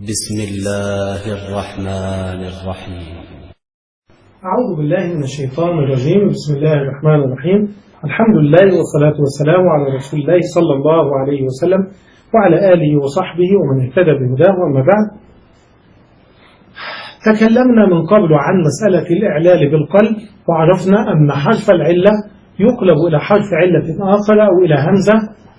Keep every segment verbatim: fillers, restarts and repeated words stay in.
بسم الله الرحمن الرحيم. أعوذ بالله من الشيطان الرجيم. بسم الله الرحمن الرحيم. الحمد لله والصلاة والسلام على رسول الله صلى الله عليه وسلم وعلى آله وصحبه ومن اهتدى بهداه. وأما بعد، تكلمنا من قبل عن مسألة الإعلال بالقلب، وعرفنا أن حرف العلة يقلب إلى حرف علة آخر أو إلى همزة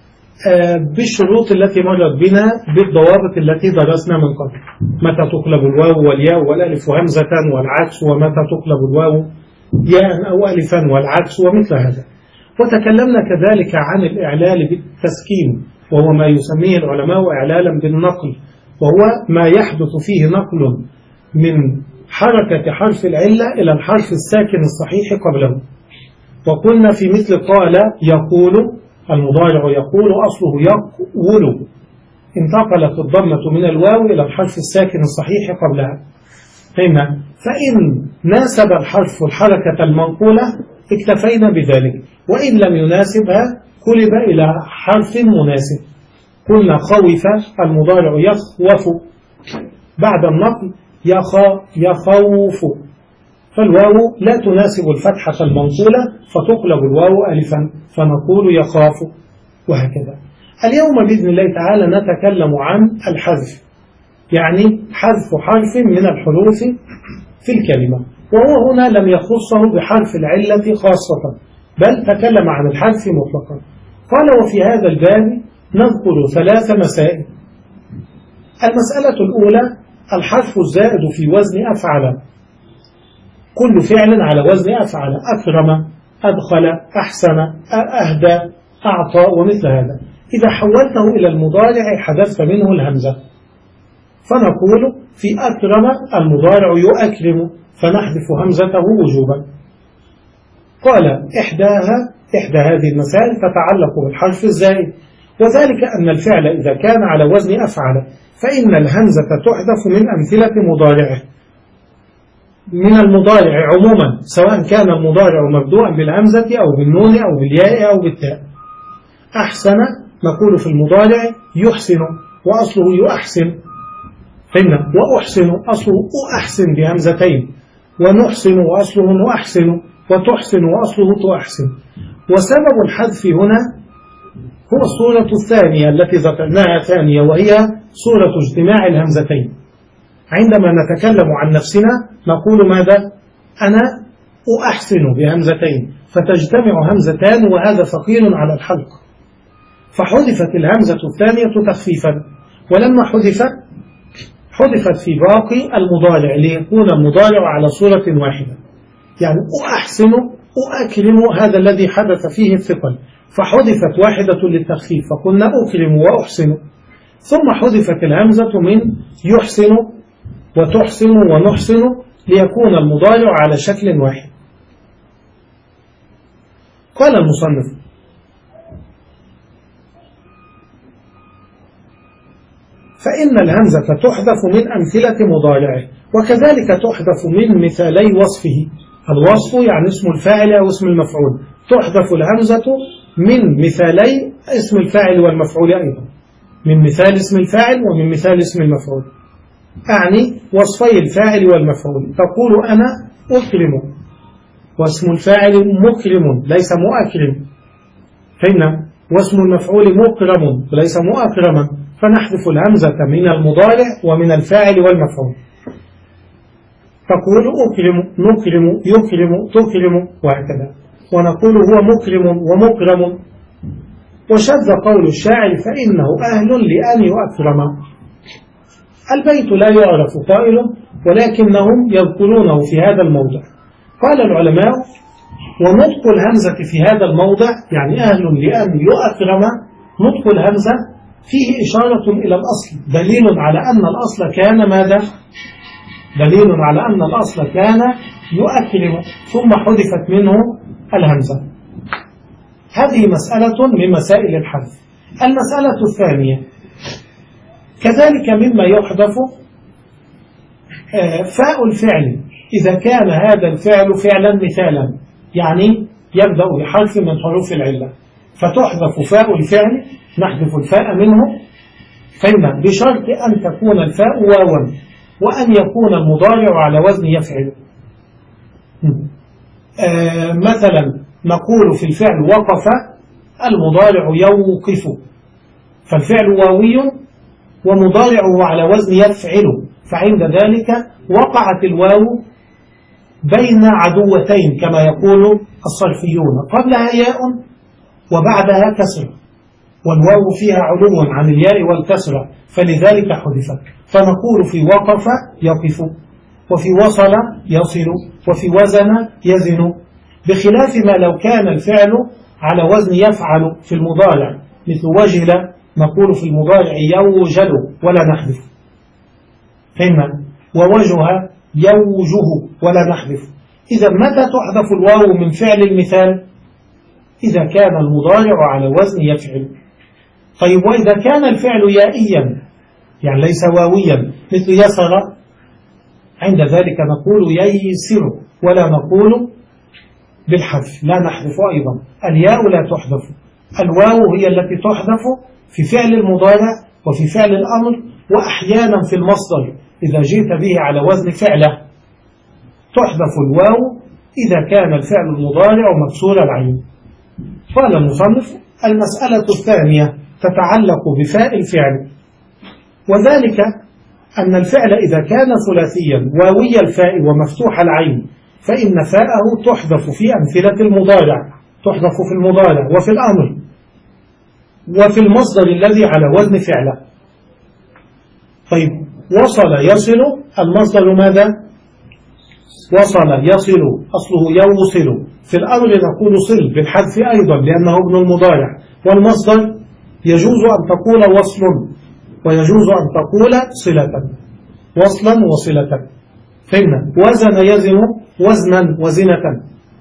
بالشروط التي مرت بنا بالضوابط التي درسنا من قبل. متى تقلب الواو والياء والألف همزة والعكس، ومتى تقلب الواو ياء أو ألفا والعكس، ومثل هذا. وتكلمنا كذلك عن الإعلال بالتسكين، وهو ما يسميه العلماء إعلالا بالنقل، وهو ما يحدث فيه نقل من حركة حرف العلة إلى الحرف الساكن الصحيح قبله. وقلنا في مثل قال يقول، المضارع يقول أصله يقول، انتقلت الضمة من الواو إلى الحرف الساكن الصحيح قبلها. فإن فإن ناسب الحرف الحركة المنقولة اكتفينا بذلك، وإن لم يناسبها قلب إلى حرف مناسب. قلنا خوف، المضارع يخوف، بعد النقل يخوف، فالواو لا تناسب الفتحة المنقولة فتقلب الواو ألفا فنقول يخاف، وهكذا. اليوم بإذن الله تعالى نتكلم عن الحذف، يعني حذف حرف من الحروف في الكلمة، وهو هنا لم يخصه بحرف العلة خاصة، بل تكلم عن الحذف مطلقا. قال: وفي هذا الباب نذكر ثلاث مسائل. المسألة الأولى الحرف الزائد في وزن أفعل، كل فعل على وزن أفعل: أكرم، أدخل، أحسن، أهدى، أعطى، ومثل هذا. إذا حولته إلى المضارع حذفت منه الهمزة، فنقول في أكرم المضارع يؤكرم، فنحذف همزته وجوبا. قال: إحداها إحدى هذه المسائل تتعلق بالحرف الزائد، وذلك أن الفعل إذا كان على وزن أفعل فإن الهمزة تحذف من أمثلة مضارعه، من المضارع عموما، سواء كان المضارع مبدوءا بالهمزة أو بالنون أو بالياء أو بالتاء. أحسن نقول في المضارع يحسن وأصله يؤحسن، فإن وأحسن أصله أحسن بهمزتين، ونحسن وأصله نؤحسن، وتحسن وأصله تؤحسن. وسبب الحذف هنا هو الصورة الثانية التي ذكرناها ثانية، وهي صورة اجتماع الهمزتين. عندما نتكلم عن نفسنا نقول ماذا؟ أنا أحسن بهمزتين، فتجتمع همزتان وهذا ثقيل على الحلق، فحذفت الهمزة الثانية تخفيفا. ولما حذفت حذفت في باقي المضارع ليكون المضارع على صورة واحدة، يعني أحسن أكرم هذا الذي حدث فيه الثقل، فحذفت واحدة للتخفيف فقلنا أكرم وأحسن. ثم حذفت الهمزة من يحسن وتحسن ونحسن ليكون المضارع على شكل واحد. قال المصنف: فإن الهمزة تحذف من أمثلة مضارعه، وكذلك تحذف من مثالي وصفه. الوصف يعني اسم الفاعل أو اسم المفعول، تحذف الهمزة من مثالي اسم الفاعل والمفعول أيضا، من مثال اسم الفاعل ومن مثال اسم المفعول، أعني وصفي الفاعل والمفعول. تقول أنا أكرم، واسم الفاعل مكرم ليس مؤكرم، فإن واسم المفعول مكرم وليس مؤكرما، فنحذف الهمزة من المضارع ومن الفاعل والمفعول. تقول أكرم، نكرم، يكرم، تكرم، وهكذا. ونقول هو مكرم ومكرم. وشذ قول الشاعر: فإنه أهل لأن يؤكرم. البيت لا يعرف قائله، ولكنهم يذكرونه في هذا الموضع. قال العلماء: ونطق الهمزة في هذا الموضع، يعني أهل لأن يؤكرم، نطق الهمزة فيه إشارة إلى الأصل، دليل على أن الأصل كان ماذا؟ دليل على أن الأصل كان يؤكرم، ثم حذفت منه الهمزة. هذه مسألة من مسائل الحذف. المسألة الثانية كذلك مما يحذف فاء الفعل، إذا كان هذا الفعل فعلا مثالا، يعني يبدأ بحرف من حروف العلة، فتحذف فاء الفعل، نحذف الفاء منه فهمنا؟ بشرط أن تكون الفاء واوا وأن يكون المضارع على وزن يفعل. آه مثلا نقول في الفعل وقف المضارع يوقف، فالفعل واوي ومضارعه على وزن يفعل، فعند ذلك وقعت الواو بين عدوتين كما يقول الصرفيون، قبلها ياء وبعدها كسر، والواو فيها علو عن الياء والكسرة فلذلك حذفت، فنقول في وقف يقف، وفي وصل يصل، وفي وزن يزن، بخلاف ما لو كان الفعل على وزن يفعل في المضارع، مثل وجل نقول في المضارع يوجل ولا نحذف، فهمنا؟ ووجه يوجه ولا نحذف. إذا متى تحذف الواو من فعل المثال؟ إذا كان المضارع على وزن يفعل. طيب وإذا كان الفعل يائيا يعني ليس واويا مثل يسر، عند ذلك نقول ييسر ولا نقول بالحذف، لا نحذف أيضا، الياء لا تحذف، الواو هي التي تحذف في فعل المضارع وفي فعل الأمر، وأحيانا في المصدر إذا جئت به على وزن فعله تحذف الواو إذا كان الفعل المضارع مكسور العين. قال المصنف: المسألة الثانية تتعلق بفاء الفعل، وذلك أن الفعل إذا كان ثلاثيا واوي الفاء ومفتوح العين فإن فاءه تحذف في أمثلة المضارع، تحذف في المضارع وفي الأمر وفي المصدر الذي على وزن فعله. طيب وصل يصل المصدر ماذا؟ وصل يصل أصله يوصل، في الأمر نقول صل بالحذف أيضا لأنه ابن المضارع، والمصدر يجوز أن تقول وصل ويجوز أن تقول صلة، وصلا وصلة، فهمنا؟ وزن يزن وزنا وزنة،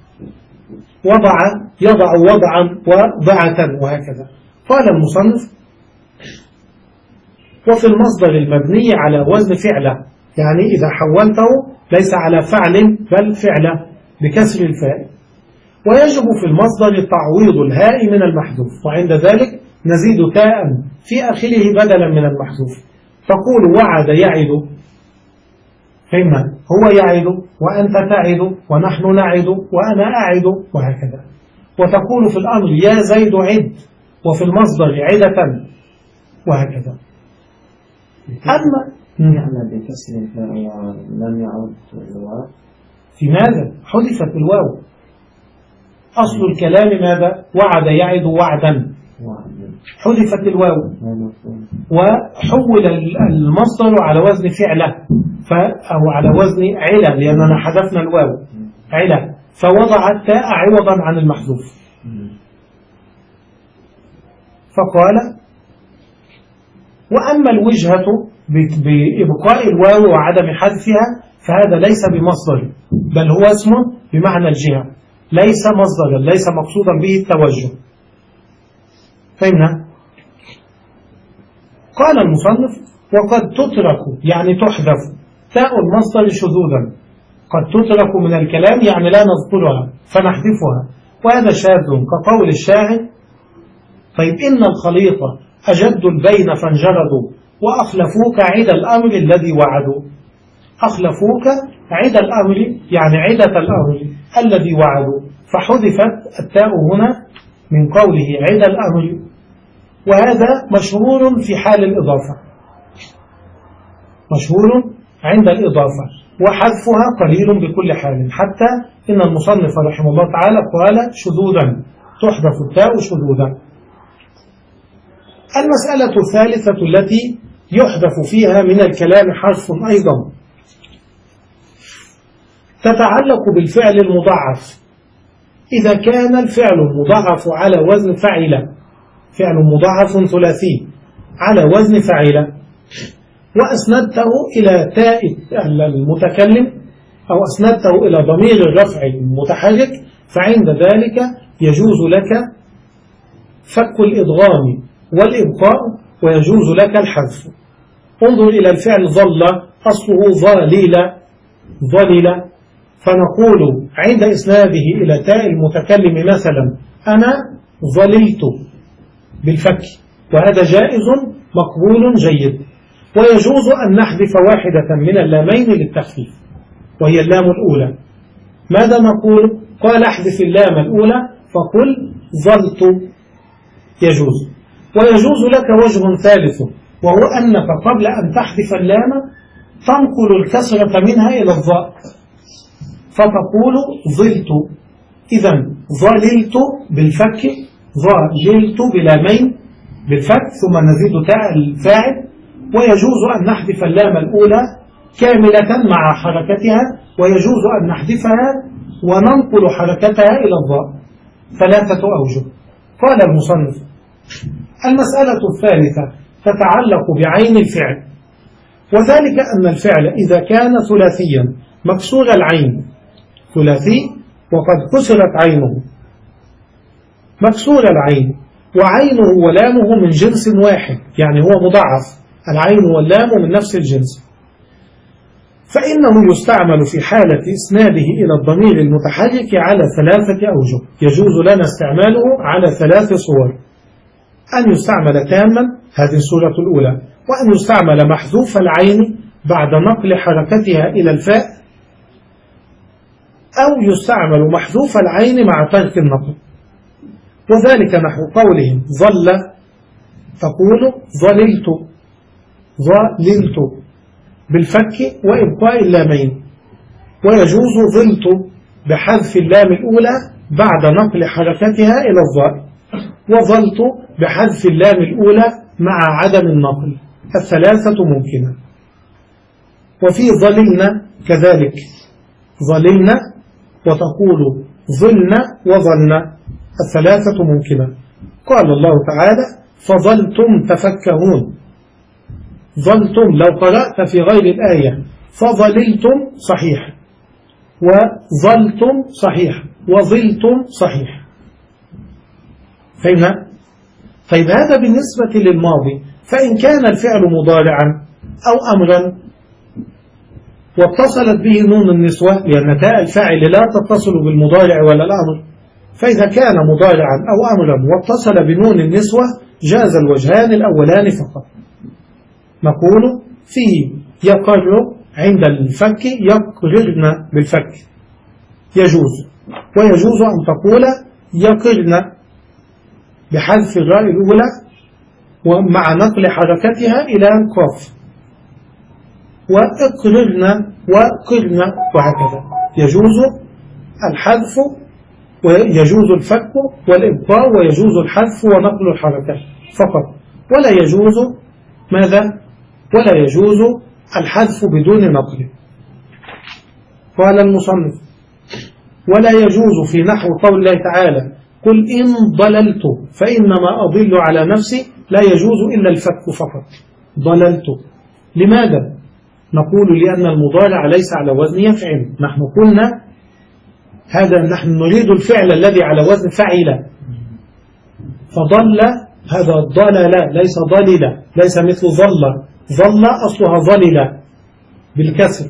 وضع يضع وضعا وضعة، وهكذا. قال المصنف: وفي المصدر المبني على وزن فعله، يعني إذا حولته ليس على فعل بل فعله بكسر الفاء، ويجب في المصدر تعويض الهاء من المحذوف، وعند ذلك نزيد تاء في آخره بدلا من المحذوف، تقول وعد يعد، فهمنا؟ هو يعد وأنت تعد ونحن نعد وأنا أعد، وهكذا. وتقول في الأمر يا زيد عد، وفي المصدر عدة، وهكذا. أما يعني بكسر الفاء ولم يعد الواو، في ماذا؟ حذفت الواو، أصل الكلام ماذا؟ وعد يعد وعدا، حذفت الواو وحول المصدر على وزن فعله أو على وزن علة لأننا حذفنا الواو علة، فوضع التاء عوضا عن المحذوف. فقال: وأما الوجهة بإبقاء الواو وعدم حذفها فهذا ليس بمصدر بل هو اسم بمعنى الجهة، ليس مصدرا، ليس مقصودا به التوجه، فهمنا؟ قال المصنف: وقد تترك يعني تحذف تاء المصدر شذوذا، قد تترك من الكلام يعني لا نذكرها فنحذفها، وهذا شاذ كقول الشاعر: طيب إن الخليط أجد البين فانجردوا وأخلفوك عد الأمر الذي وعدوا، أخلفوك عد الأمر يعني عدة الأمر الذي وعدوا، فحذفت التاء هنا من قوله عد الأمر، وهذا مشهور في حال الإضافة، مشهور عند الإضافة، وحذفها قليل بكل حال، حتى إن المصنف رحمه الله تعالى قال شذوذا، تحذف التاء شذوذا. المسألة الثالثة التي يحذف فيها من الكلام حرف أيضا تتعلق بالفعل المضاعف، إذا كان الفعل المضاعف على وزن فعل، فعل مضاعف ثلاثي على وزن فعل، وأسندته إلى تاء المتكلم أو أسندته إلى ضمير الرفع المتحرك، فعند ذلك يجوز لك فك الإدغام والإبقاء ويجوز لك الحذف. انظر إلى الفعل ظل، أصله ظليل ظليل، فنقول عند إسناده إلى تاء المتكلم مثلا أنا ظللت بالفك، وهذا جائز مقبول جيد. ويجوز أن نحذف واحدة من اللامين للتخفيف وهي اللام الأولى. ماذا نقول؟ قال احذف اللام الأولى فقل ظلت، يجوز. ويجوز لك وجه ثالث وهو أنك قبل أن تحذف اللام تنقل الكسرة منها إلى الظاء فتقول ظلت. إذن ظللت بالفك، ظللت بلامين بالفك ثم نزيد تاء الفاعل. ويجوز أن نحذف اللام الأولى كاملة مع حركتها، ويجوز أن نحذفها وننقل حركتها إلى الظاء. ثلاثة أوجه. قال المصنف: المسألة الثالثة تتعلق بعين الفعل، وذلك أن الفعل إذا كان ثلاثيا مكسور العين، ثلاثي وقد كسرت عينه، مكسور العين وعينه ولامه من جنس واحد، يعني هو مضاعف، العين واللام من نفس الجنس، فإنه يستعمل في حالة إسناده إلى الضمير المتحرك على ثلاثة أوجه. يجوز لنا استعماله على ثلاث صور: أن يستعمل تاما، هذه الصورة الأولى، وأن يستعمل محذوف العين بعد نقل حركتها إلى الفاء، أو يستعمل محذوف العين مع ترك النقل، وذلك نحو قولهم ظل تقول ظللت، ظللت بالفك وإبقاء اللامين. ويجوز ظلت بحذف اللام الأولى بعد نقل حركتها إلى الظاء، وظلت بحذف اللام الأولى مع عدم النقل. الثلاثة ممكنة. وفي ظللنا كذلك، ظللنا وتقول ظلنا وظلنا، الثلاثة ممكنة. قال الله تعالى: فظلتم تفكهون. ظلتم لو قرأت في غير الآية فظللتم صحيح، وظلتم صحيح، وظلتم صحيح. فهمنا؟ طيب هذا بالنسبة للماضي. فإن كان الفعل مضارعا أو أمرا واتصلت به نون النسوة، لأن تاء الفاعل لا تتصل بالمضارع ولا الأمر، فإذا كان مضارعا أو أمرا واتصل بنون النسوة جاز الوجهان الأولان فقط. نقول فيه يقر عند الفك، يقررن بالفك يجوز. ويجوز أن تقول يقرن بحذف الراء الأولى ومع نقل حركتها إلى القاف، وإقررن وقرن، وهكذا. يجوز الحذف ويجوز الفك والإبقاء، ويجوز الحذف ونقل الحركة فقط، ولا يجوز ماذا؟ ولا يجوز الحذف بدون نقل. قال المصنف: ولا يجوز في نحو قول الله تعالى: قل إن ضللت فإنما أضل على نفسي، لا يجوز إلا الفك فقط. ضللت لماذا؟ نقول لأن المضارع ليس على وزن يفعل. نحن قلنا هذا، نحن نريد الفعل الذي على وزن فعل، فضل هذا ضلل ليس ضلل، ليس مثل ظل. ظل أصلها ظلل بالكسر.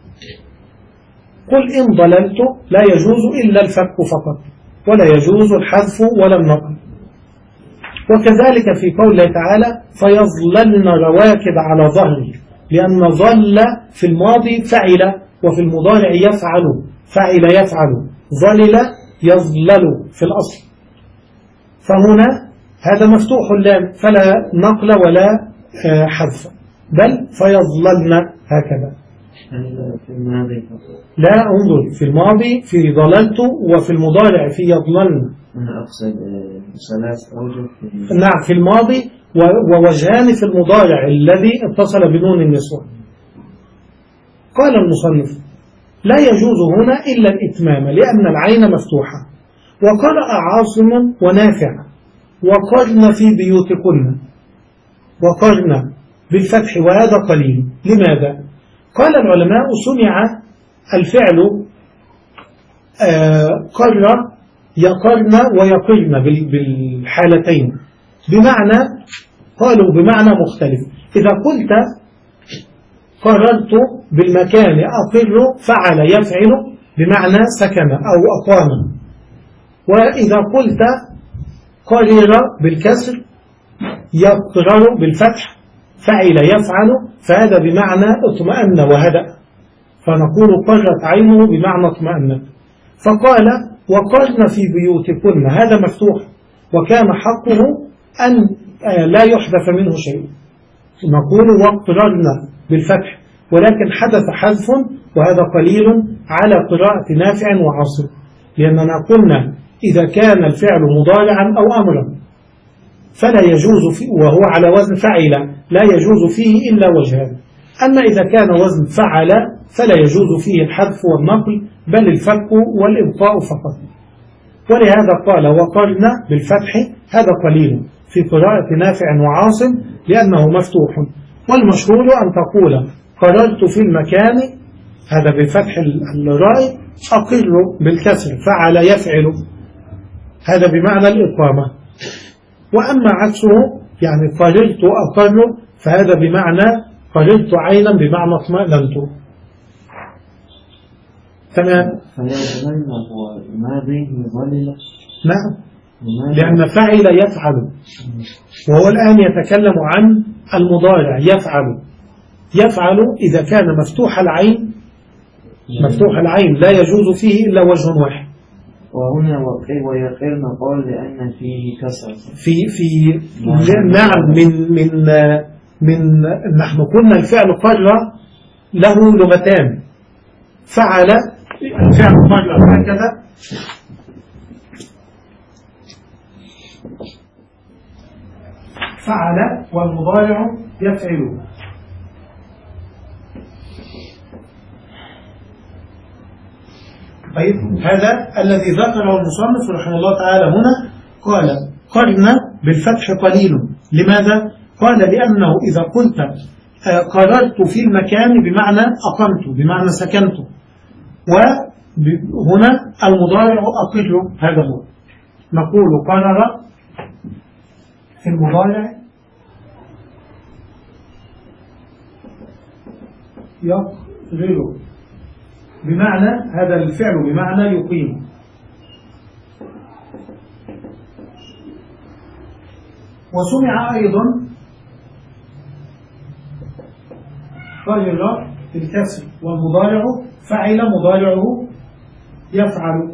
قل إن ضللت لا يجوز إلا الفك فقط، ولا يجوز الحذف ولا النقل. وكذلك في قول الله تعالى: فيظللن رواكد على ظهره، لأن ظل في الماضي فعل، وفي المضارع يفعل، فعل يفعل، ظلل يظلل في الأصل. فهنا هذا مفتوح اللام فلا نقل ولا حذف، بل فيظللن هكذا. لا انظر في الماضي في ضللت، وفي المضارع في يضللن. أنا أقصد ثلاث أوجه. نعم، في الماضي ووجهان في المضارع الذي اتصل بنون النسوة. قال المصنف: لا يجوز هنا إلا الإتمام لأن العين مفتوحة. وقرأ عاصم ونافع: وقرن في بيوتكن، وقرن بالفتح، وهذا قليل. لماذا؟ قال العلماء: سمع الفعل آه قر يقرن ويقرن بالحالتين بمعنى، قالوا بمعنى مختلف. إذا قلت قررت بالمكان أقر فعل يفعل بمعنى سكن أو أقام. وإذا قلت قرر بالكسر يقرر بالفتح فعل يفعل، فهذا بمعنى اطمأن وهدأ، فنقول قرت عينه بمعنى اطمأن. فقال وقرن في بيوتكن، هذا مفتوح وكان حقه أن لا يحدث منه شيء، نقول وقرن بالفتح، ولكن حدث حذف وهذا قليل على قراءة نافع وعاصم، لأننا قلنا إذا كان الفعل مضارعا أو أمرا فلا يجوز فيه، وهو على وزن فعل لا يجوز فيه إلا وجهان، أما إذا كان وزن فعل فلا يجوز فيه الحذف والنقل بل الفك والإبقاء فقط. ولهذا قال وقرن بالفتح، هذا قليل في قراءة نافع وعاصم لأنه مفتوح، والمشهور أن تقول قررت في المكان، هذا بالفتح الراء، أقر بالكسر فعل يفعل، هذا بمعنى الإقامة. وأما عكسه يعني قررت أقر فهذا بمعنى قررت عينا بمعنى اطمأننت. تمام. فيظل هو ماضي مظلل. نعم، لأن فعل يفعل، وهو الآن يتكلم عن المضارع يفعل. يفعل إذا كان مفتوح العين، مفتوح العين لا يجوز فيه إلا وجه واحد. وهنا ويقرن قال لأن فيه كسر. في في نعم، من من من نحن قلنا الفعل قر له لغتان، فعل الفعل قر هكذا، فعل والمضارع يفعل. طيب هذا الذي ذكره المصنف رحمه الله تعالى هنا، قال قرن بالفتح قليل. لماذا؟ قال لأنه إذا قلت قررت في المكان بمعنى أقمت، بمعنى سكنت، وهنا المضارع أقر، هذا هو، نقول قرر في المضارع يقرر بمعنى هذا الفعل بمعنى يقيم. وسمع أيضا قرر بالكسر، والمضارع فعل مضارعه يفعل،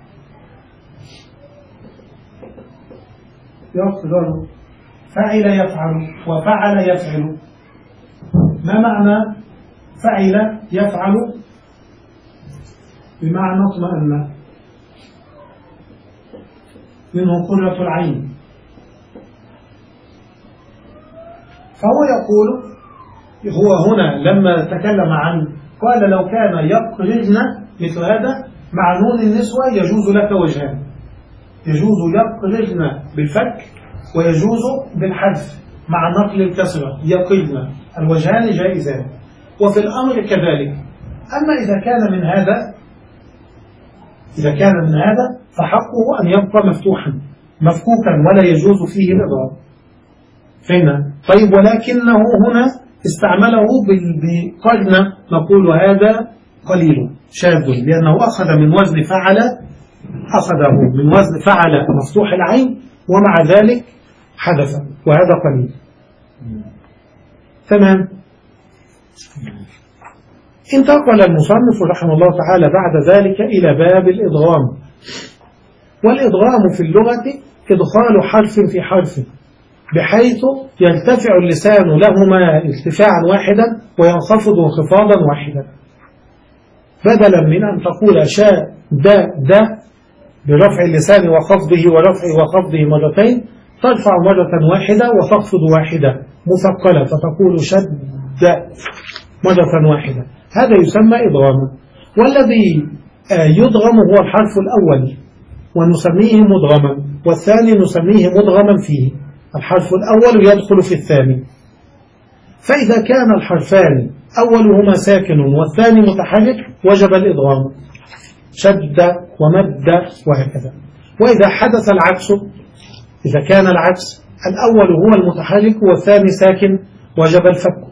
يقرر فعل يفعل وفعل يفعل. ما معنى فعل يفعل؟ بمعنى اطمأن، منه قرة العين. فهو يقول هو هنا لما تكلم عن قال لو كان يقرن مثل هذا مع نون النسوة يجوز لك وجهان، يجوز يقرن بالفك ويجوز بالحذف مع نقل الكسرة يقرن، الوجهان جائزان، وفي الأمر كذلك. أما إذا كان من هذا إذا كان من هذا فحقه أن يبقى مفتوحا مفكوكا ولا يجوز فيه الإضراب. فهمنا؟ طيب ولكنه هنا استعمله بقرن، نقول هذا قليل شاذ، لأنه أخذ من وزن فعل، أخذه من وزن فعل مفتوح العين ومع ذلك حدث، وهذا قليل. تمام. انتقل المصنف رحمه الله تعالى بعد ذلك إلى باب الإدغام. والإدغام في اللغة إدخال حرف في حرف بحيث يرتفع اللسان لهما ارتفاعا واحدا وينخفض انخفاضا واحدا، بدلا من أن تقول شاء دا دا برفع اللسان وخفضه ورفعه وخفضه مرتين، ترفع مرة واحدة وتخفض واحدة مثقلة فتقول شد مرة واحدة، هذا يسمى إدغاما. والذي يدغم هو الحرف الأول ونسميه مدغما، والثاني نسميه مدغما فيه، الحرف الأول يدخل في الثاني. فإذا كان الحرفان أولهما ساكن والثاني متحرك وجب الإدغام، شد ومد وهكذا. وإذا حدث العكس، إذا كان العكس الأول هو المتحرك والثاني ساكن وجب الفك،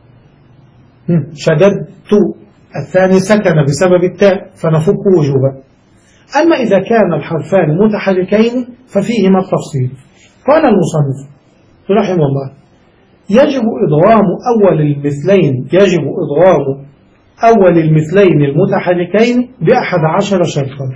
شددت الثاني سكن بسبب التاء فنفك وجوبا. أما إذا كان الحرفان متحركين ففيهما التفصيل. قال المصنف رحمه الله: يجب إضغام أول المثلين يجب إضغام أول المثلين المتحركين بأحد عشر شرطا.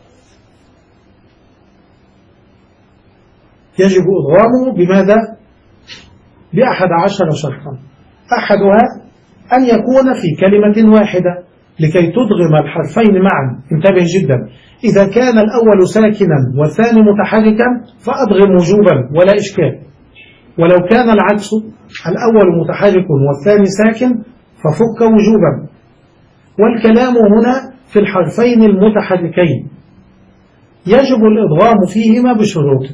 يجب إضغامه بماذا؟ بأحد عشر شرطا. أحدها أن يكون في كلمة واحدة لكي تضغم الحرفين معا. انتبه جدا، إذا كان الأول ساكنا والثاني متحركا فأضغم وجوبا ولا إشكال، ولو كان العكس الأول متحرك والثاني ساكن ففك وجوبا. والكلام هنا في الحرفين المتحركين، يجب الإضغام فيهما بشروط.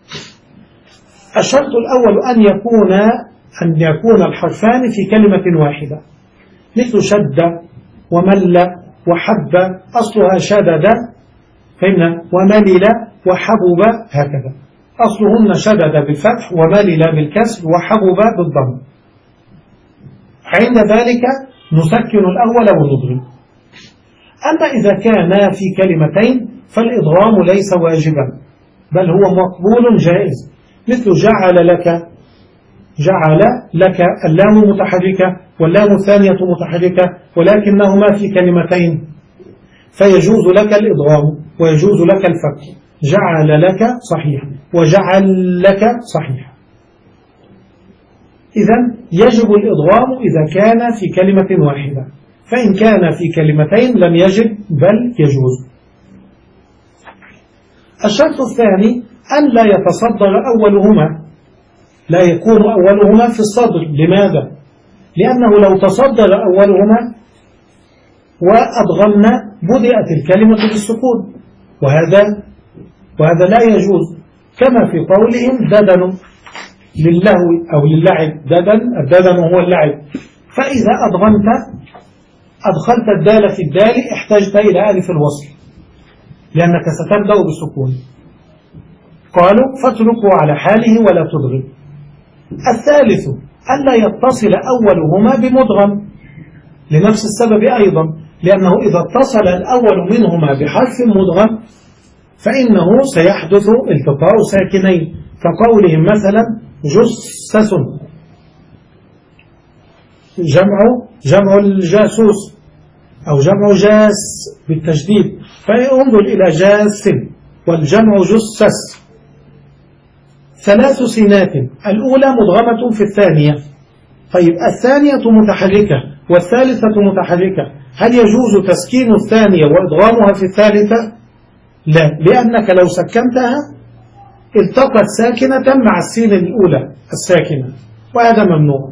الشرط الأول أن يكون أن يكون الحرفان في كلمة واحدة، مثل شد ومل وحب، أصلها شدد، فهمنا، وملل وحبب، هكذا أصلهن شدد بالفتح وملل بالكسر وحبب بالضم. عند ذلك نسكن الأول ونضغم. أما إذا كان في كلمتين فالإضغام ليس واجبا، بل هو مقبول جائز، مثل جعل لك، جعل لك اللام متحركة واللام الثانية متحركة ولكنهما في كلمتين، فيجوز لك الإضغام ويجوز لك الفك. جعل لك صحيح وجعل لك صحيح. إذن يجب الإضغام إذا كان في كلمة واحدة، فإن كان في كلمتين لم يجب بل يجوز. الشرط الثاني أن لا يتصدر أولهما، لا يكون أولهما في الصدر. لماذا؟ لأنه لو تصدر أولهما وأضغمنا بدأت الكلمة بالسكون، وهذا وهذا لا يجوز، كما في قولهم ددن للهو أو للعب. ددن، الددن هو اللعب. فإذا أضغمت أدخلت الدال في الدال احتجت إلى ألف الوصل لأنك ستبدأ بسكون. قالوا فاتركوا على حاله ولا تضغم. الثالث ألا يتصل أولهما بمدغم لنفس السبب أيضا، لأنه إذا اتصل الأول منهما بحرف مدغم فإنه سيحدث التقاء ساكنين، كقولهم مثلا جسس، جمع جمع الجاسوس أو جمع جاس بالتشديد، فانظر إلى جاس والجمع جسس. ثلاث سينات، الأولى مدغمة في الثانية. طيب الثانية متحركة والثالثة متحركة، هل يجوز تسكين الثانية وإضغامها في الثالثة؟ لا، لأنك لو سكنتها التقت ساكنة مع السين الأولى الساكنة، وهذا ممنوع.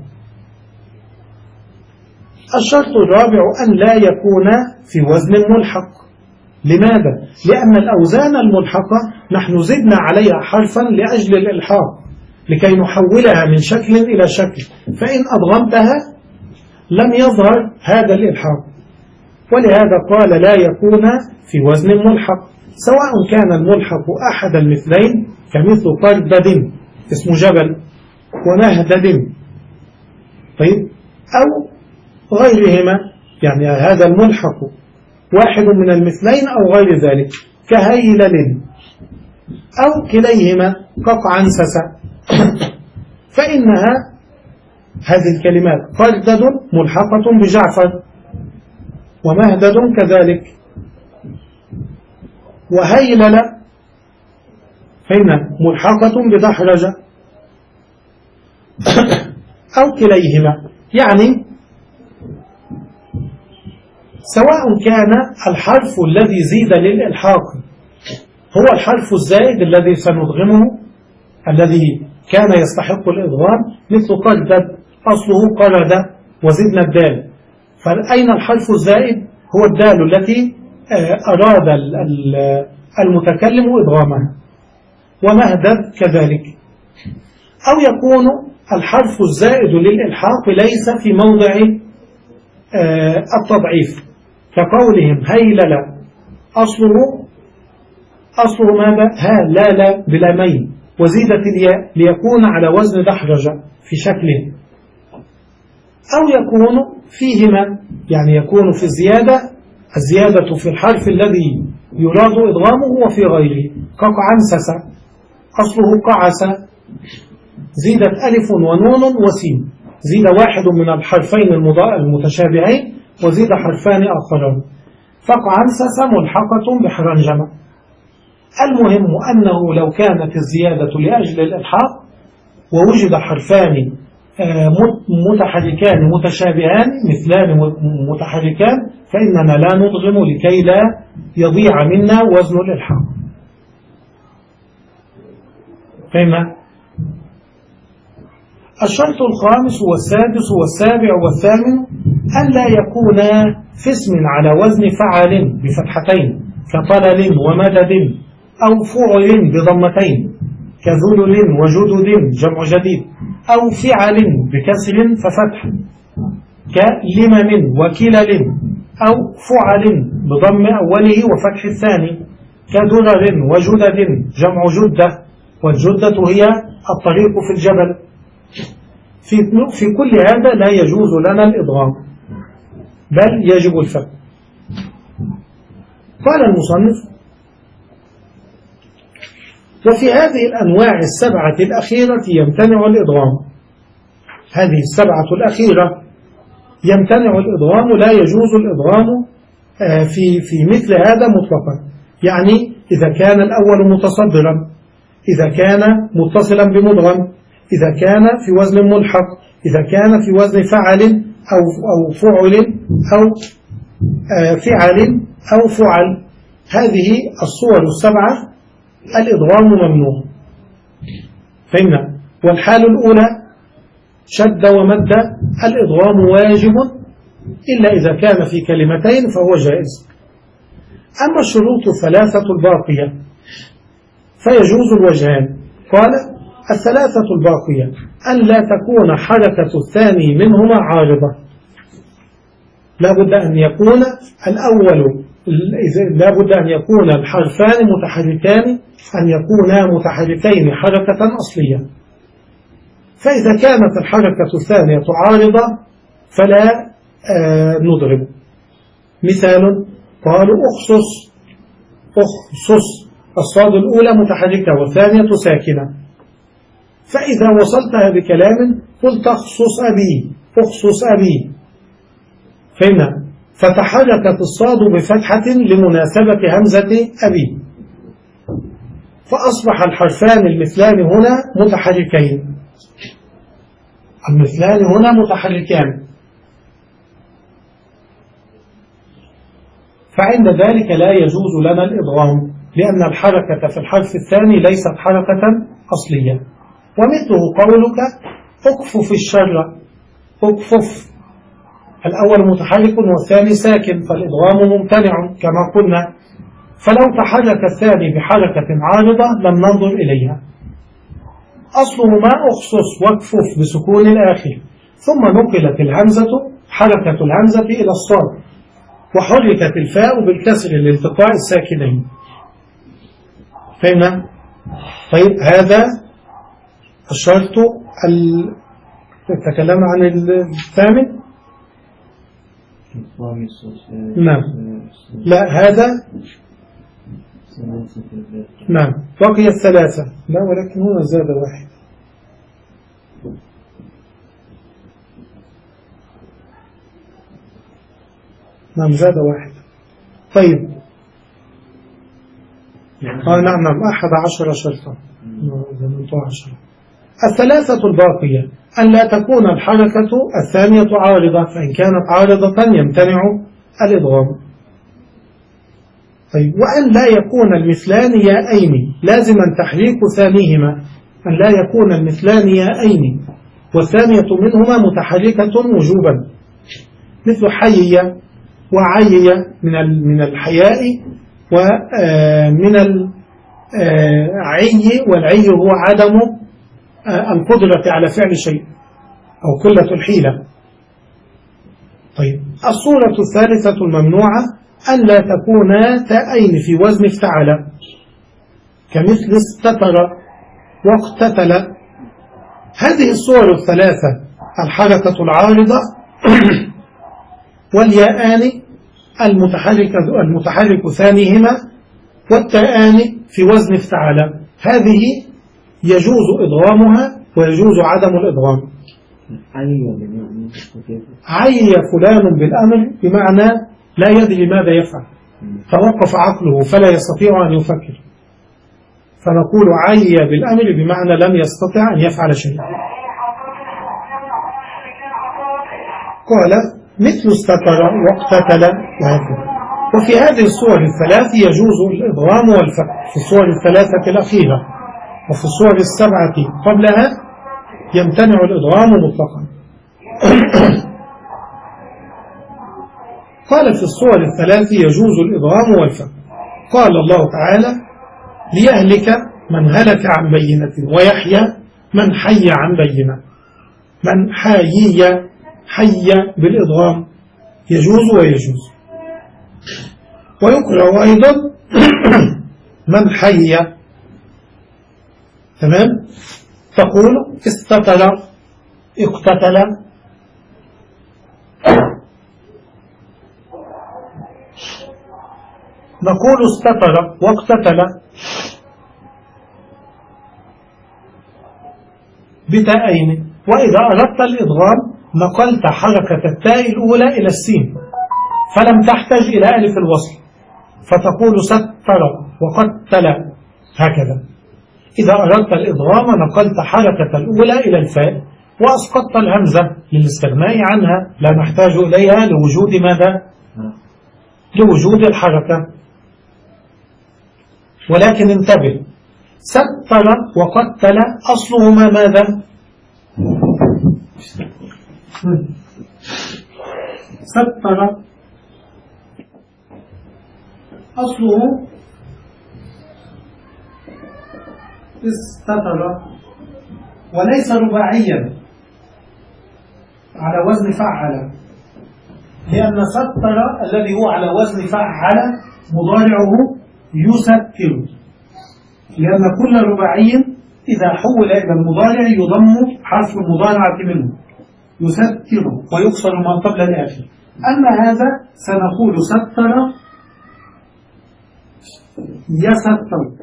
الشرط الرابع أن لا يكون في وزن ملحق. لماذا؟ لأن الأوزان الملحقة نحن زدنا عليها حرفا لأجل الإلحاق لكي نحولها من شكل إلى شكل، فإن أضغمتها لم يظهر هذا الإلحاق، ولهذا قال لا يكون في وزن ملحق، سواء كان الملحق أحد المثلين كمثل قردد اسم جبل ومهدد، طيب، أو غيرهما، يعني هذا الملحق واحد من المثلين أو غير ذلك كهيلل، أو كليهما كقعنسس. فإنها هذه الكلمات قردد ملحقة بجعفر ومهدد كذلك، وهيلل فإنها ملحقة بدحرجة أو كليهما، يعني سواء كان الحرف الذي زيد للإلحاق هو الحرف الزائد الذي سندغمه الذي كان يستحق الإضغام، مثل قردد أصله قرد وزدنا الدال، فأين الحرف الزائد؟ هو الدال التي أراد المتكلم إضغامها، ومهدد كذلك. أو يكون الحرف الزائد للإلحاق ليس في موضع التضعيف، كقولهم هيلل أصله أصله ماذا؟ ها لا لا بلامين وزيدت الياء ليكون على وزن دحرجة في شكله. أو يكون فيهما، يعني يكون في الزيادة، الزيادة في الحرف الذي يراد إضغامه وفي غيره، كقعنسس أصله قعس زيدت ألف ونون وسين، زيد واحد من الحرفين المتشابهين وزيد حرفان آخران، فقعنسس ملحقة بحرنجمة. المهم أنه لو كانت الزيادة لأجل الإلحاق ووجد حرفان متحركان متشابهان مثلان متحركان فإننا لا نضغم لكي لا يضيع منا وزن الإلحاق. فهمنا؟ الشرط الخامس والسادس والسابع والثامن أن لا يكون في اسم على وزن فعل بفتحتين كطلل ومدد أو فعل بضمتين كذلل وجدد جمع جديد أو فعل بكسر ففتح كلمم وكلل أو فعل بضم أوله وفتح الثاني كدرر وجدد جمع جدة، والجدة هي الطريق في الجبل. في, في كل هذا لا يجوز لنا الإضغام بل يجب الفك. قال المصنف: وفي هذه الأنواع السبعة الأخيرة يمتنع الإضغام. هذه السبعة الأخيرة يمتنع الإضغام، لا يجوز الإضغام في في مثل هذا مطلقا. يعني إذا كان الأول متصدرا، إذا كان متصلا بمدغم، إذا كان في وزن ملحق، إذا كان في وزن فعل أو أو فعل أو فعل أو فعل، هذه الصور السبعة الإضغام ممنوع. فهمنا؟ والحال الأولى شد ومد الإضغام واجب إلا إذا كان في كلمتين فهو جائز. أما الشروط الثلاثة الباقية فيجوز الوجهان. قال: الثلاثة الباقية أن لا تكون حركة الثاني منهما عارضة، لا بد أن يكون الأول لا بد أن يكون الحرفان متحركان، أن يكونا متحركين حركة أصلية. فإذا كانت الحركة الثانية عارضة فلا آه نضرب. مثال: قالوا أخصص أخصص، الصاد الأولى متحركة والثانية ساكنة، فإذا وصلتها بكلام قلت أخصص أبي أخصص أبي، فهمنا؟ فتحركت الصاد بفتحة لمناسبة همزة أبي، فأصبح الحرفان المثلان هنا متحركين، المثلان هنا متحركان، فعند ذلك لا يجوز لنا الإضغام لأن الحركة في الحرف الثاني ليست حركة أصلية. ومثله قولك أكفف الشر، أكفف، الأول متحرك والثاني ساكن فالإضغام ممتنع كما قلنا، فلو تحرك الثاني بحركة عارضة لم ننظر إليها. أصله ما أخصص واكفف بسكون الآخر، ثم نقلت الهمزة حركة الهمزة إلى الصاد وحركت الفاء بالكسر لالتقاء الساكنين. فهمنا؟ طيب هذا الشرط ال... تكلمنا عن الثامن. نعم، لا هذا نعم بقي الثلاثة، لا ولكن هنا زاد واحد. نعم زاد واحد. طيب آه نعم نعم أحد عشر شرطا. الثلاثة الباقية أن لا تكون الحركة الثانية عارضة، فإن كانت عارضة يمتنع الإضغام. طيب وأن لا يكون المثلان يائين لازما تحريك ثانيهما، أن لا يكون المثلان يائين والثانية منهما متحركة وجوبا، مثل حيية وعيية من من الحياء ومن العي، والعي هو عدم القدرة على فعل شيء أو قلة الحيلة. طيب الصورة الثالثة الممنوعة أن لا تكون تاءين في وزن افتعل، كمثل استتر واقتتل. هذه الصور الثلاثة الحركة العارضة والياءان المتحرك المتحرك ثانيهما والتاءان في وزن افتعل، هذه يجوز إضغامها ويجوز عدم الإدغام. أيوة عي فلان بالأمر بمعنى لا يدري ماذا يفعل، توقف عقله فلا يستطيع أن يفكر، فنقول عي بالأمر بمعنى لم يستطع أن يفعل شيئا. قال مثل استتر واقتتل وهكذا. وفي هذه الصور الثلاث يجوز الإدغام والفك في الصور الثلاثة الأخيرة، وفي الصور السبعة قبلها يمتنع الإدغام مطلقا. قال في الصور الثلاث يجوز الإدغام والفك. قال الله تعالى ليهلك من هلك عن بينة ويحيى من حي عن بينة. من حي حي بالإدغام يجوز ويجوز. ويقرأ أيضا من حي. تمام. تقول استتر اقتتل. نقول استتر واقتتل بتاءين. وإذا أردت الإدغام نقلت حركة التاء الأولى إلى السين فلم تحتاج إلى ألف الوصل، فتقول ستر وقتل هكذا. إذا أردت الإدغام نقلت حركة الأولى إلى الفاء وأسقطت الهمزة للاستغناء عنها، لا نحتاج إليها لوجود ماذا؟ لوجود الحركة. ولكن انتبه، ستر وقتل أصلهما ماذا؟ ستر أصله استتر، وليس رباعيا على وزن فعل، لأن ستر الذي هو على وزن فعل مضارعه يستر، لأن كل رباعي إذا حول إلى المضارع يضم حرف المضارعة منه يستر ويكسر ما قبل الآخر. أما هذا سنقول ستر يستر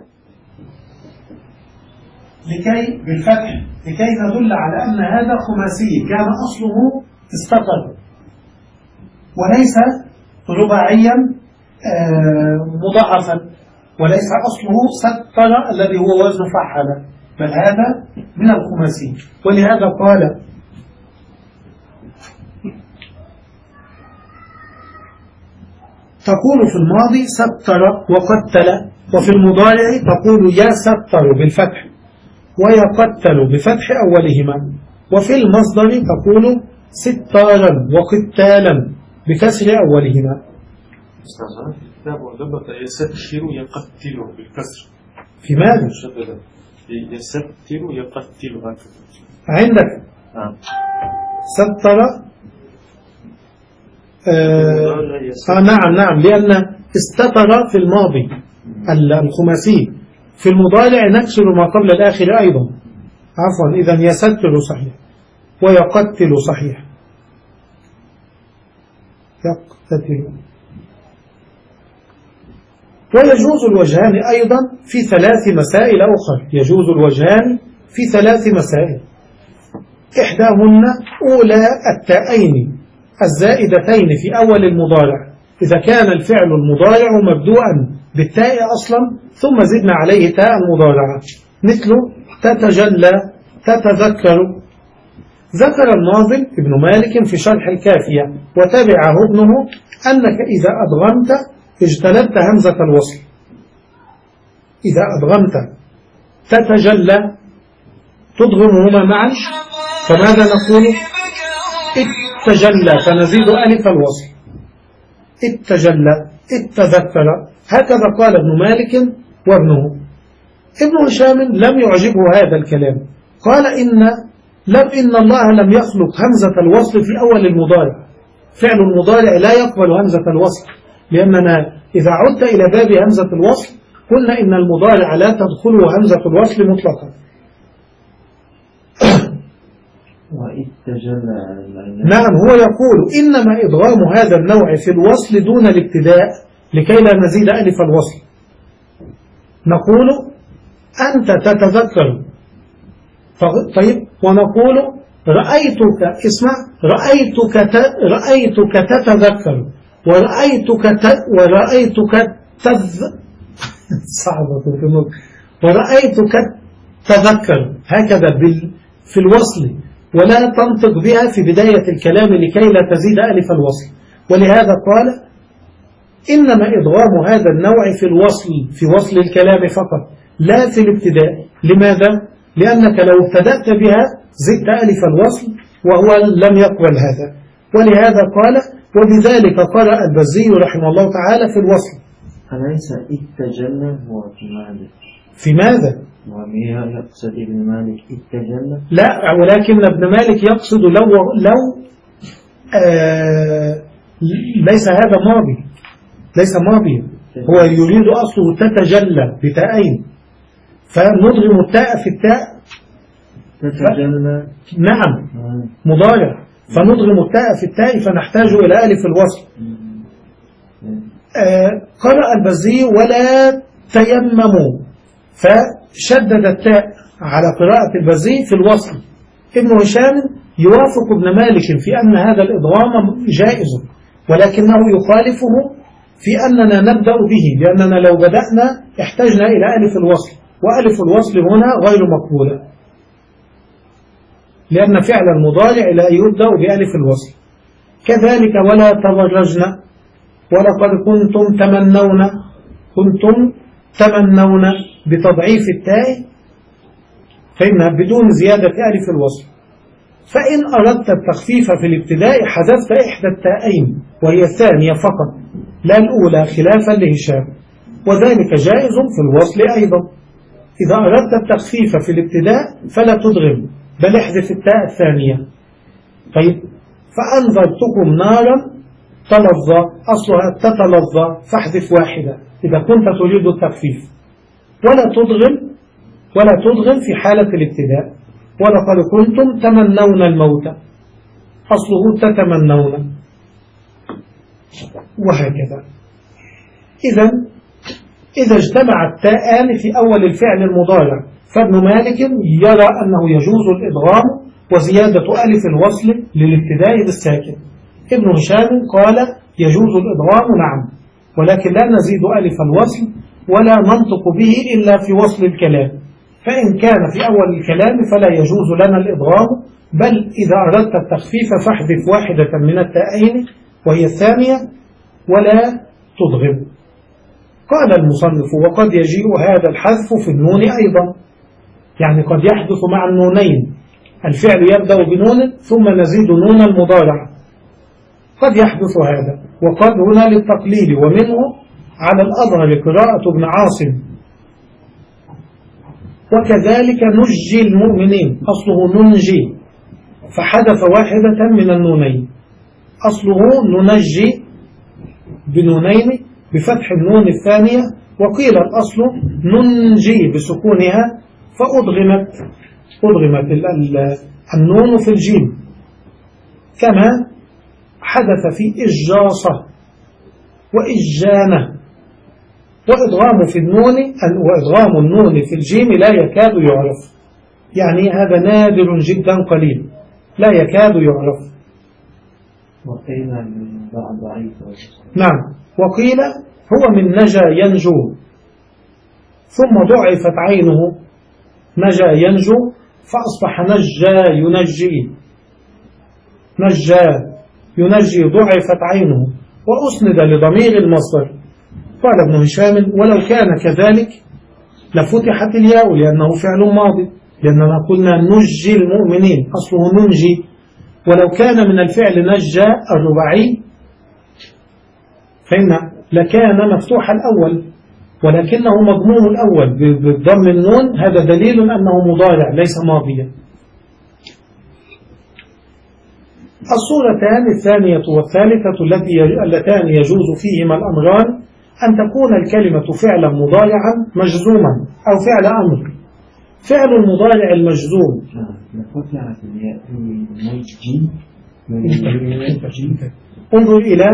لكي بالفتح لكي ندل على أن هذا خماسي كان أصله استتر وليس رباعيا مضاعفا، وليس أصله ستر الذي هو وزن فعل، بل هذا من الخماسي. ولهذا قال تقول في الماضي ستر وقتل، وفي المضارع تقول يستر بالفتح ويقتل بفتح أولهما، وفي المصدر تقول ستارا وقتالا بكسر أولهما. يستر يقتل بالكسر في ماذا؟ يستر يقتل عندك نعم. ستر آه, آه نعم نعم لأن استتر في الماضي الخماسي، في المضارع نكسر ما قبل الآخر أيضا. عفوا، إذن يستر صحيح ويقتل صحيح يقتتل. ويجوز الوجهان أيضا في ثلاث مسائل أخرى. يجوز الوجهان في ثلاث مسائل، إحداهن أولى التائين الزائدتين في أول المضارع، إذا كان الفعل المضارع مبدوءا بالتاء أصلا ثم زدنا عليه تاء المضارعة، مثل تتجلى تتذكر. ذكر الناظم ابن مالك في شرح الكافية وتبعه ابنه أنك إذا أدغمت اجتلبت همزة الوصل. إذا أدغمت تتجلى تدغمهما معا، فماذا نقول؟ اتجلى فنزيد ألف الوصل، اتجلى اتذكر. هكذا قال ابن مالك وابنه. ابن هشام لم يعجبه هذا الكلام، قال إن لم إن الله لم يخلق همزة الوصل في أول المضارع. فعل المضارع لا يقبل همزة الوصل، لأننا إذا عدت إلى باب همزة الوصل قلنا إن المضارع لا تدخله همزة الوصل مطلقا. نعم، هو يقول إنما إدغام هذا النوع في الوصل دون الابتداء لكي لا نزيد ألف الوصل. نقول أنت تتذكر طيب ونقول رأيتك، اسمع، رأيتك رأيتك تتذكر، ورأيتك ورأيتك تذ صعبة في النطق، ورأيتك تذكر، هكذا بال في الوصل، ولا تنطق بها في بداية الكلام لكي لا تزيد ألف الوصل. ولهذا قال إنما إدغام هذا النوع في الوصل، في وصل الكلام فقط، لا في الابتداء. لماذا؟ لأنك لو ابتدأت بها زدت ألف الوصل، وهو لم يقبل هذا. ولهذا قال وبذلك قرأ البزي رحمه الله تعالى في الوصل. أليس التجلى هو في مالك؟ في ماذا؟ ومياه يقصد ابن مالك التجلى؟ لا، ولكن ابن مالك يقصد لو لو آه ليس هذا ماضي، ليس ماضي، هو يريد أصله تتجلى بتاءين، فنضغم التاء في التاء تتجلى. ف... نعم مضارع، فنضغم التاء في التاء فنحتاج إلى ألف الوصل. آه قرأ البزي ولا تيمموا، فشدد التاء على قراءة البزي في الوصل. ابن هشام يوافق ابن مالك في أن هذا الإدغام جائز، ولكنه يخالفه في أننا نبدأ به، لأننا لو بدأنا احتجنا إلى ألف الوصل، وألف الوصل هنا غير مقبولة، لأن فعل المضارع لا يبدأ بألف الوصل. كذلك ولا تبرجنا، ولقد كنتم تمنون، كنتم تمنون بتضعيف التاء فإنها بدون زيادة ألف الوصل. فإن أردت التخفيف في الابتداء حذفت إحدى التاءين وهي الثانية فقط لا الأولى، خلافا لهشام، وذلك جائز في الوصل أيضا. إذا أردت التخفيف في الابتداء فلا تدغم، بل احذف التاء الثانية. طيب فأنذرتكم نارا تلظى، أصلها تتلظى، فاحذف واحدة إذا كنت تريد التخفيف، ولا تدغم، ولا تدغم في حالة الابتداء. ولقد كنتم تمنون الموت، أصله تتمنون، وهكذا. إذا إذا اجتمع التاءان في أول الفعل المضارع فابن مالك يرى أنه يجوز الإدغام وزيادة ألف الوصل للابتداء بالساكن. ابن هشام قال يجوز الإدغام نعم، ولكن لا نزيد ألف الوصل ولا ننطق به إلا في وصل الكلام، فإن كان في أول الكلام فلا يجوز لنا الإدغام، بل إذا أردت التخفيف فاحذف واحدة من التاءين وهي الثانية ولا تدغم. قال المصنف وقد يجيء هذا الحذف في النون أيضا، يعني قد يحدث مع النونين، الفعل يبدأ بنون ثم نزيد نون المضارع، قد يحدث هذا. وقد هنا للتقليل، ومنه على الأظهر قراءة ابن عاصم. وكذلك نجي المؤمنين، أصله ننجي، فحدث واحدة من النونين، أصله ننجي بنونين بفتح النون الثانية، وقيل الأصل ننجي بسكونها فأدغمت أدغمت النون في الجيم، كما حدث في إجاصة وإجانة. وإدغام في النون وإدغام النون في الجيم لا يكاد يعرف، يعني هذا نادر جدا قليل لا يكاد يعرف. وقيل بعد عيد. نعم، وقيل هو من نجا ينجو، ثم ضعفت عينه نجا ينجو فأصبح نجا ينجي، نجا ينجي ضعفت عينه وأسند لضمير المصدر. قال ابن هشام ولو كان كذلك لفتحت الياء لأنه فعل ماضي، لأننا قلنا نجي المؤمنين، أصله ننجي، ولو كان من الفعل نجا الرباعي فإن لكان مفتوح الأول، ولكنه مضموم الأول بالضم النون، هذا دليل أنه مضارع ليس ماضيا. الصورتان الثانية والثالثة اللتان يجوز فيهما الأمران أن تكون الكلمة فعلا مضارعا مجزوما أو فعل أمر. فعل المضارع المجزوم انظر إلى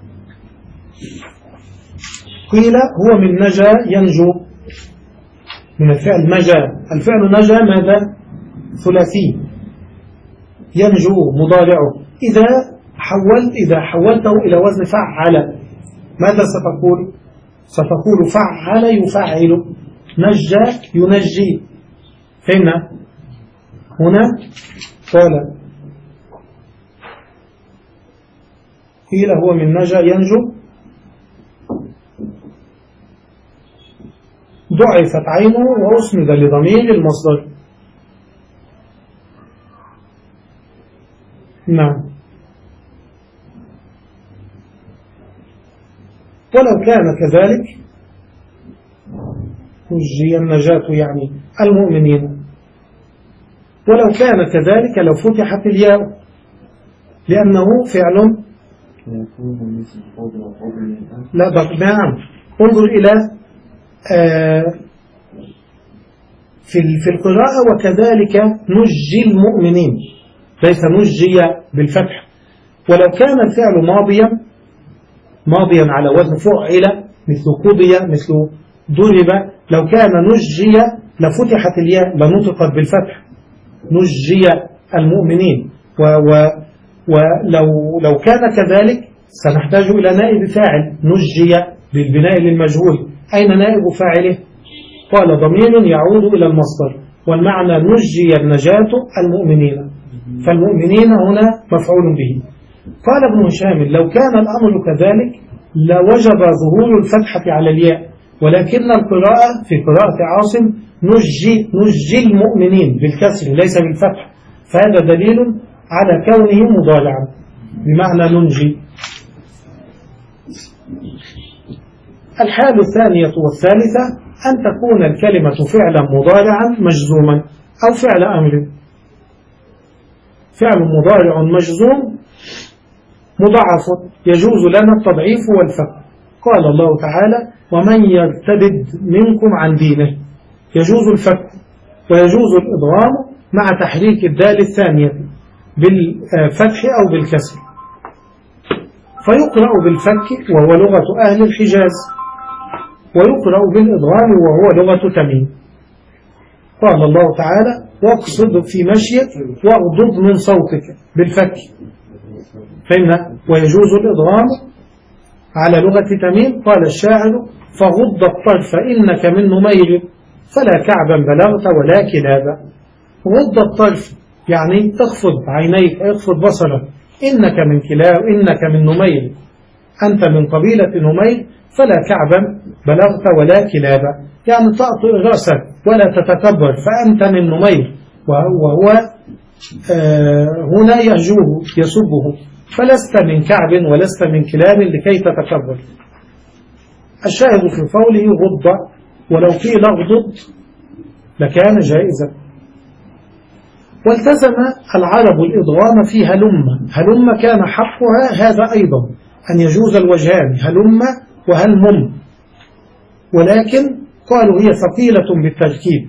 قيل هو من نجا ينجو، من الفعل نجا. الفعل نجا ماذا؟ ثلاثي ينجو مضارعه. إذا حولت إذا حولته إلى وزن فعل ماذا ستقول؟ ستقول فعل يفعل، نجى ينجي. فهمنا؟ هنا قال قيل هو من نجا ينجو ضعفت عينه وأسند لضمير المصدر. نعم. ولو كان كذلك نجي النجاة يعني المؤمنين، ولو كان كذلك لو فتحت الياء لأنه فعل لا بقى. نعم. انظر إلى آه في في القراءة وكذلك نجي المؤمنين، ليس نجي بالفتح. ولو كان الفعل ماضيا ماضيا على وزن فعل مثل قضي مثل ضرب، لو كان نجي لفتحت الياء لنطقت بالفتح نجي المؤمنين. ولو لو كان كذلك سنحتاج إلى نائب فاعل نجي بالبناء للمجهول. أين نائب فاعله؟ قال ضمير يعود إلى المصدر، والمعنى نجي النجاة المؤمنين، فالمؤمنين هنا مفعول به. قال ابن هشام لو كان الأمر كذلك لوجب ظهور الفتحة على الياء، ولكن القراءة في قراءة عاصم نجي نجي المؤمنين بالكسر ليس بالفتح، فهذا دليل على كونه مضارعا بمعنى ننجي. الحال الثانية والثالثة أن تكون الكلمة فعلا مضارعا مجزوما أو فعل أمر. فعل مضارع مجزوم مضاعف يجوز لنا التضعيف والفك. قال الله تعالى ومن يرتد منكم عن دينه، يجوز الفك ويجوز الإضغام مع تحريك الدال الثانية بالفتح أو بالكسر، فيقرأ بالفك وهو لغة أهل الحجاز، ويقرأ بالإضغام وهو لغة تميم. قال الله تعالى واقصد في مشيك واغضض من صوتك بالفك، فإن ويجوز الإضغام على لغة تميم. قال الشاعر فغض الطرف إنك من نمير فلا كعبا بلغت ولا كلابا. غض الطرف يعني اخفض عينيك اخفض بصرك، إنك من كلاب إنك من نمير أنت من قبيلة نمير فلا كعبا بلغت ولا كلابا، يعني تأطئ رأسك ولا تتكبر فأنت من نمير، وهو آه هنا يهجوه يسبه، فلست من كعب ولست من كلاب لكي تتكبر. الشاهد في قوله غض، ولو قيل اغضض لكان جائزا. والتزم العرب الإضغام في هلم. هلم كان حقها هذا أيضا أن يجوز الوجهان هلم وهلمم، ولكن قالوا هي ثقيلة بالتركيب،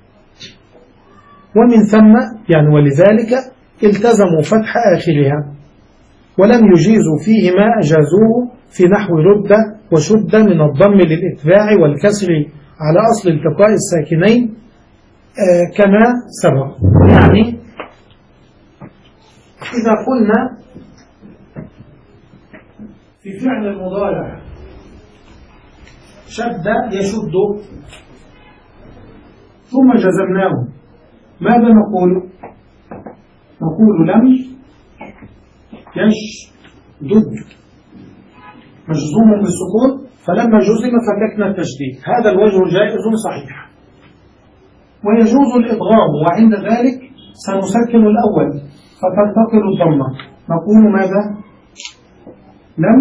ومن ثم يعني ولذلك التزموا فتح آخرها، ولم يجيزوا فيه ما أجازوه في نحو رد وشد من الضم للإتباع والكسر على أصل التقاء الساكنين آه كما سبق. يعني إذا قلنا في فعل المضارع شد يشد ثم جزمناه، ماذا نقول؟ نقول لم يشدد مجزوم بالسكون، فلما جزم فككنا التشديد، هذا الوجه جائز صحيح. ويجوز الإضغام، وعند ذلك سنسكن الأول فتنتقل الضمة، نقول ماذا؟ لم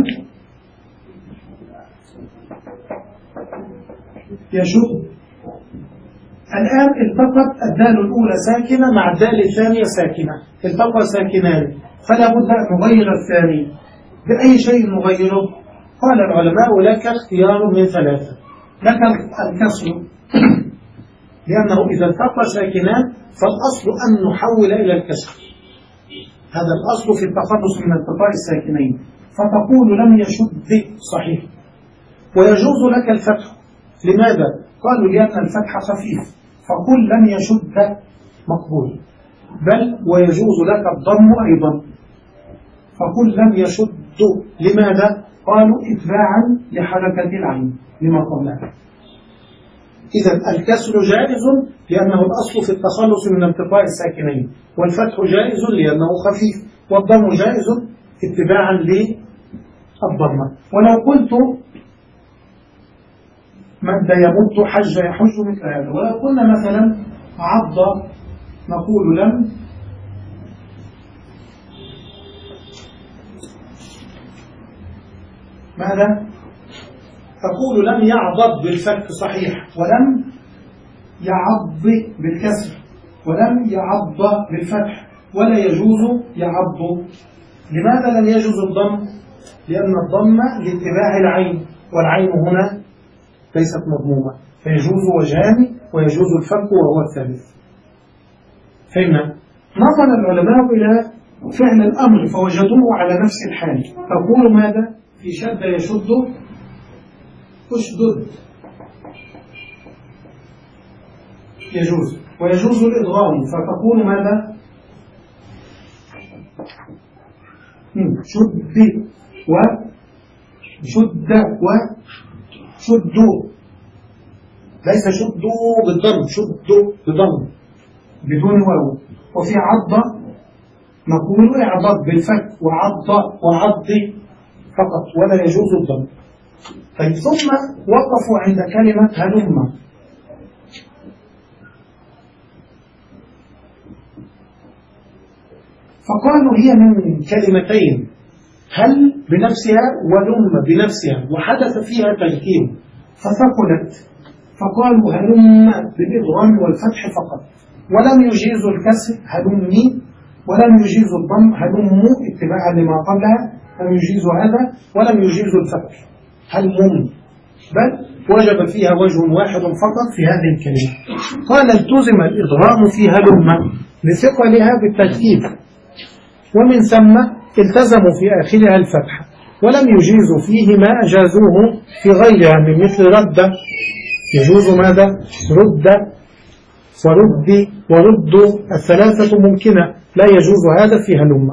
يشد. الآن التقت الدال الأولى ساكنة مع الدال الثانية ساكنة، التقى ساكنان، فلا بد أن نغير الثاني. بأي شيء نغيره؟ قال العلماء لك اختيار من ثلاثة. لك الكسر لأنه إذا التقى ساكنان فالأصل أن نحول إلى الكسر، هذا الأصل في التخلص من التقاء الساكنين، فتقول لم يشد صحيح. ويجوز لك الفتح، لماذا؟ قالوا لأن الفتح خفيف، فقل لم يشد مقبول، بل ويجوز لك الضم أيضا، فقل لم يشد. لماذا؟ قالوا إتباعا لحركة العين لما قبلها. إذا الكسر جائز لأنه الأصل في التخلص من التقاء الساكنين، والفتح جائز لأنه خفيف، والضم جائز اتباعا للضمة. ولو قلت مد يمد حج يحج مثل هذا، ولو قلنا مثلا عض نقول لم ماذا؟ تقول لم يعضد بالفك صحيح، ولم يعض بالكسر، ولم يعض بالفتح، ولا يجوز يعض. لماذا لم يجوز الضم؟ لأن الضم لاتباع العين، والعين هنا ليست مضمومة، فيجوز وجهان ويجوز الفك وهو الثالث. فهمنا؟ نظر العلماء إلى فعل الأمر فوجدوه على نفس الحال، تقول ماذا؟ في شد يشد اشدد يجوز، ويجوز الإضغام، فتقول ماذا؟ شد وشد وشدوا، ليس شدوا بالضم، شدوا بضم بدون واو. وفي عض نقول اعضد بالفك، وعض وعض فقط، ولا يجوز الضم. طيب ثم وقفوا عند كلمة هلم، فقالوا هي من كلمتين، هل بنفسها ولم بنفسها، وحدث فيها تركيب فثقلت، فقالوا هلم بالإضغام والفتح فقط، ولم يجيزوا الكسر هلمي، ولم يجيزوا الضم هلموا اتباعا لما قبلها، لم يجيزوا هذا ولم يجيزوا الفتح هلمم، بل وجب فيها وجه واحد فقط في هذه الكلمة. قال التزم الإضغام في هلم لثقلها بالتركيب، ومن ثم التزموا في آخرها الفتح، ولم يجيزوا فيه ما أجازوه في غيرها من مثل رد، يجوز ماذا؟ رد ورد ورد، الثلاثة ممكنة، لا يجوز هذا في هلم.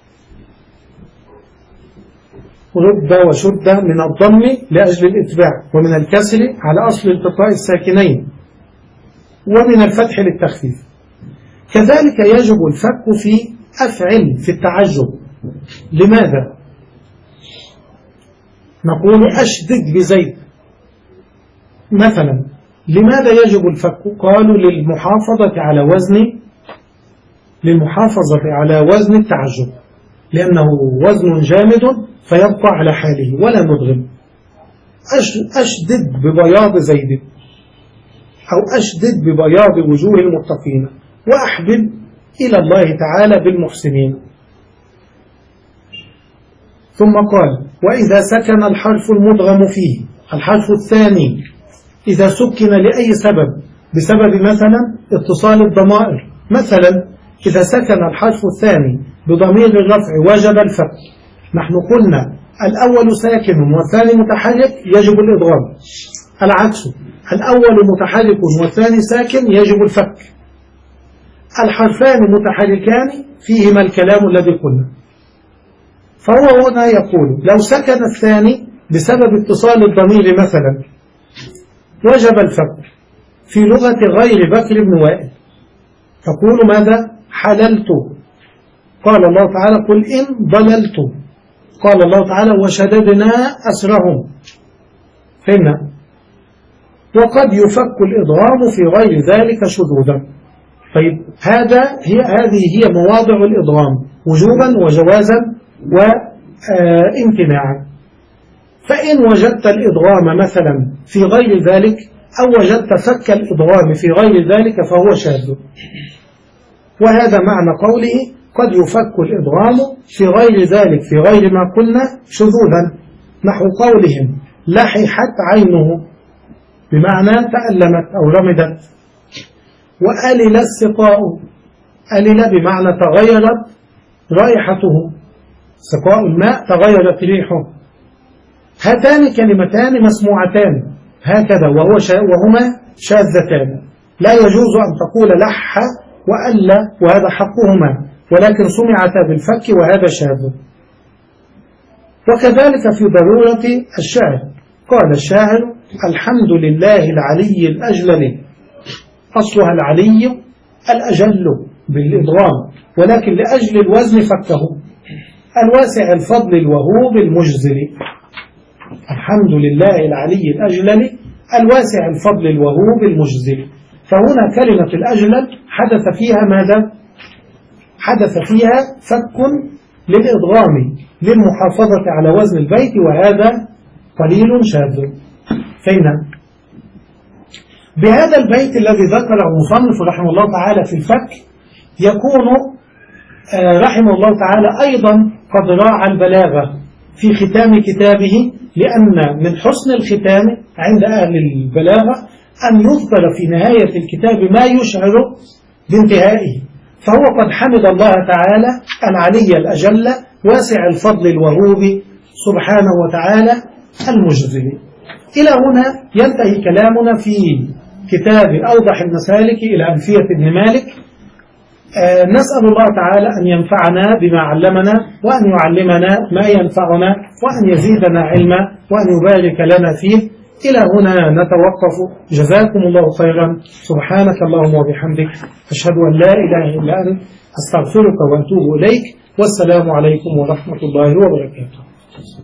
رد وشد من الضم لأجل الإتباع، ومن الكسر على أصل التقاء الساكنين، ومن الفتح للتخفيف. كذلك يجب الفك في أفعل في التعجب. لماذا؟ نقول أشدد بزيد مثلا. لماذا يجب الفك؟ قالوا للمحافظة على وزن للمحافظة على وزن التعجب، لأنه وزن جامد فيبقى على حاله ولا مدغم. أشدد ببياض زيد، أو أشدد ببياض وجوه المتقين، وأحبب إلى الله تعالى بالمحسنين. ثم قال وإذا سكن الحرف المدغم فيه، الحرف الثاني إذا سكن لأي سبب، بسبب مثلا اتصال الضمائر، مثلا إذا سكن الحرف الثاني بضمير الرفع وجب الفك. نحن قلنا الأول ساكن والثاني متحرك يجب الإضغام، العكس الأول متحرك والثاني ساكن يجب الفك. الحرفان متحركان فيهما الكلام الذي قلنا. فهو هنا يقول لو سكن الثاني بسبب اتصال الضمير مثلا وجب الفك. في لغة غير بكر بن وائل تقول ماذا؟ حللت. قال الله تعالى قل إن ضللت. قال الله تعالى وشددنا أسرهم. فهمنا؟ وقد يفك الإضغام في غير ذلك شذوذا. طيب هذا هي هذه هي مواضع الإضغام وجوبا وجوازا وامتناعا. فإن وجدت الإضغام مثلا في غير ذلك، أو وجدت فك الإضغام في غير ذلك، فهو شاذ. وهذا معنى قوله قد يفك الإضغام في غير ذلك في غير ما قلنا شذوذا، نحو قولهم لححت عينه، بمعنى تألمت أو رمدت. وألل السقاء، ألل بمعنى تغيرت رائحته، سقاء الماء تغيرت ريحه. هاتان كلمتان مسموعتان هكذا وهو شا وهما شاذتان، لا يجوز أن تقول لح وألا وهذا حقهما، ولكن سمعتا بالفك وهذا شاذ. وكذلك في ضرورة الشعر، قال الشاعر: الحمد لله العلي الأجلل، أصلها العلي الأجل بالإضغام، ولكن لأجل الوزن فكه، الواسع الفضل الوهوب المجزل. الحمد لله العلي الأجلل الواسع الفضل الوهوب المجزل. فهنا كلمة الأجلل حدث فيها ماذا؟ حدث فيها فك للإضغام للمحافظة على وزن البيت، وهذا قليل شاذ. فين بهذا البيت الذي ذكره المصنف رحمه الله تعالى في الفك يكون رحمه الله تعالى أيضا قد راعى البلاغة في ختام كتابه، لأن من حسن الختام عند أهل البلاغة أن يذكر في نهاية الكتاب ما يشعر بانتهائه. فهو قد حمد الله تعالى العلي الأجل واسع الفضل الوهوب سبحانه وتعالى المجزل. إلى هنا ينتهي كلامنا في كتاب أوضح المسالك إلى ألفية ابن مالك. آه نسأل الله تعالى أن ينفعنا بما علمنا، وأن يعلمنا ما ينفعنا، وأن يزيدنا علما، وأن يبارك لنا فيه. إلى هنا نتوقف. جزاكم الله خيرا. سبحانك اللهم وبحمدك، أشهد أن لا إله إلا أنت، أستغفرك وأتوب إليك. والسلام عليكم ورحمة الله وبركاته.